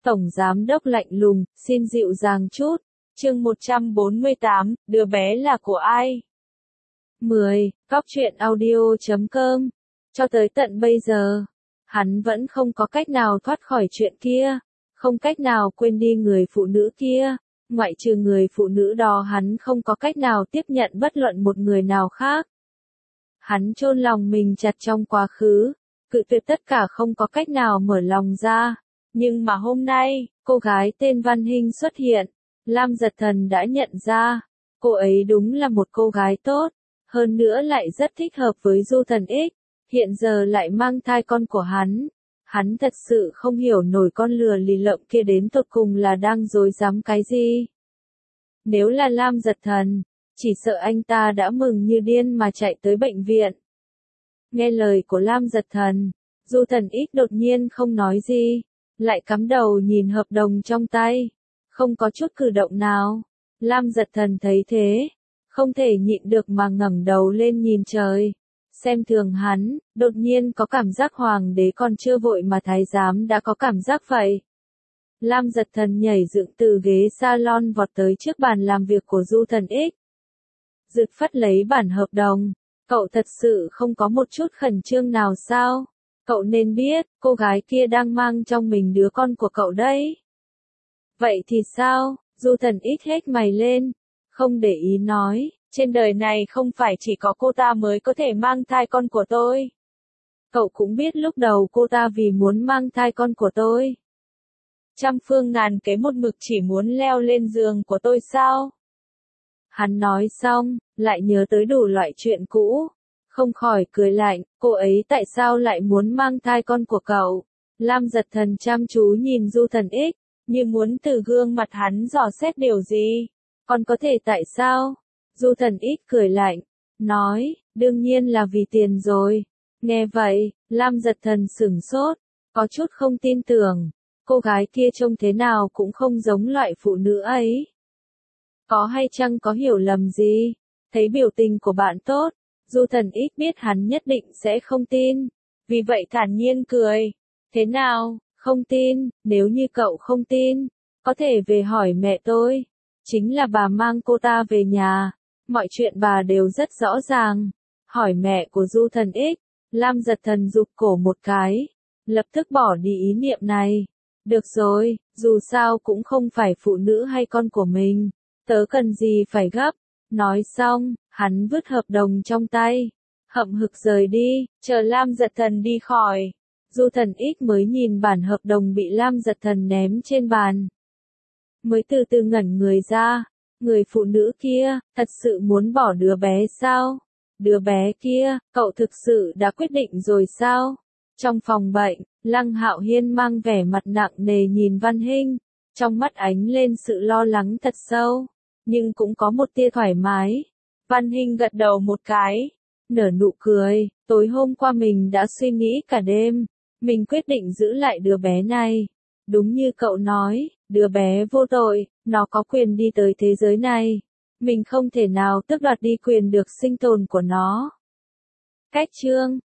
Tổng giám đốc lạnh lùng, xin dịu dàng chút. Chương 148, đứa bé là của ai? 10. Cóc truyện audio.com. Cho tới tận bây giờ, hắn vẫn không có cách nào thoát khỏi chuyện kia, không cách nào quên đi người phụ nữ kia. Ngoại trừ người phụ nữ đó, hắn không có cách nào tiếp nhận bất luận một người nào khác. Hắn chôn lòng mình chặt trong quá khứ, cự tuyệt tất cả, không có cách nào mở lòng ra. Nhưng mà hôm nay, cô gái tên Văn Hinh xuất hiện. Lam Giật Thần đã nhận ra, cô ấy đúng là một cô gái tốt, hơn nữa lại rất thích hợp với Du Thần X, hiện giờ lại mang thai con của hắn. Hắn thật sự không hiểu nổi con lừa lì lợm kia đến tột cùng là đang dối dám cái gì. Nếu là Lam Giật Thần, chỉ sợ anh ta đã mừng như điên mà chạy tới bệnh viện. Nghe lời của Lam Giật Thần, Du Thần X đột nhiên không nói gì, lại cắm đầu nhìn hợp đồng trong tay, không có chút cử động nào. Lam Giật Thần thấy thế, không thể nhịn được mà ngẩng đầu lên nhìn trời, xem thường hắn, đột nhiên có cảm giác hoàng đế còn chưa vội mà thái giám đã có cảm giác vậy. Lam Giật Thần nhảy dựng từ ghế salon vọt tới trước bàn làm việc của Du Thần X. Rực phất lấy bản hợp đồng, cậu thật sự không có một chút khẩn trương nào sao? Cậu nên biết, cô gái kia đang mang trong mình đứa con của cậu đấy. Vậy thì sao? Du Thần X hết mày lên, không để ý nói, trên đời này không phải chỉ có cô ta mới có thể mang thai con của tôi. Cậu cũng biết lúc đầu cô ta vì muốn mang thai con của tôi, trăm phương ngàn kế một mực chỉ muốn leo lên giường của tôi sao? Hắn nói xong, lại nhớ tới đủ loại chuyện cũ, không khỏi cười lạnh, cô ấy tại sao lại muốn mang thai con của cậu? Lam Giật Thần chăm chú nhìn Du Thần X, như muốn từ gương mặt hắn dò xét điều gì. Còn có thể tại sao? Du Thần X cười lạnh, nói, đương nhiên là vì tiền rồi. Nghe vậy, Lam Giật Thần sửng sốt, có chút không tin tưởng, cô gái kia trông thế nào cũng không giống loại phụ nữ ấy. Có hay chăng có hiểu lầm gì? Thấy biểu tình của bạn tốt, Du Thần X biết hắn nhất định sẽ không tin, vì vậy thản nhiên cười. Thế nào, không tin? Nếu như cậu không tin, có thể về hỏi mẹ tôi. Chính là bà mang cô ta về nhà, mọi chuyện bà đều rất rõ ràng. Hỏi mẹ của Du Thần X, Lam Giật Thần giục cổ một cái, lập tức bỏ đi ý niệm này. Được rồi, dù sao cũng không phải phụ nữ hay con của mình, tớ cần gì phải gấp. Nói xong, hắn vứt hợp đồng trong tay, hậm hực rời đi, chờ Lam Giật Thần đi khỏi. Du Thần X mới nhìn bản hợp đồng bị Lam Giật Thần ném trên bàn, mới từ từ ngẩn người ra. Người phụ nữ kia, thật sự muốn bỏ đứa bé sao? Đứa bé kia, cậu thực sự đã quyết định rồi sao? Trong phòng bệnh, Lăng Hạo Hiên mang vẻ mặt nặng nề nhìn Văn Hinh, trong mắt ánh lên sự lo lắng thật sâu, nhưng cũng có một tia thoải mái. Văn Hinh gật đầu một cái, nở nụ cười, tối hôm qua mình đã suy nghĩ cả đêm, mình quyết định giữ lại đứa bé này. Đúng như cậu nói, đứa bé vô tội, nó có quyền đi tới thế giới này. Mình không thể nào tước đoạt đi quyền được sinh tồn của nó. Cách chương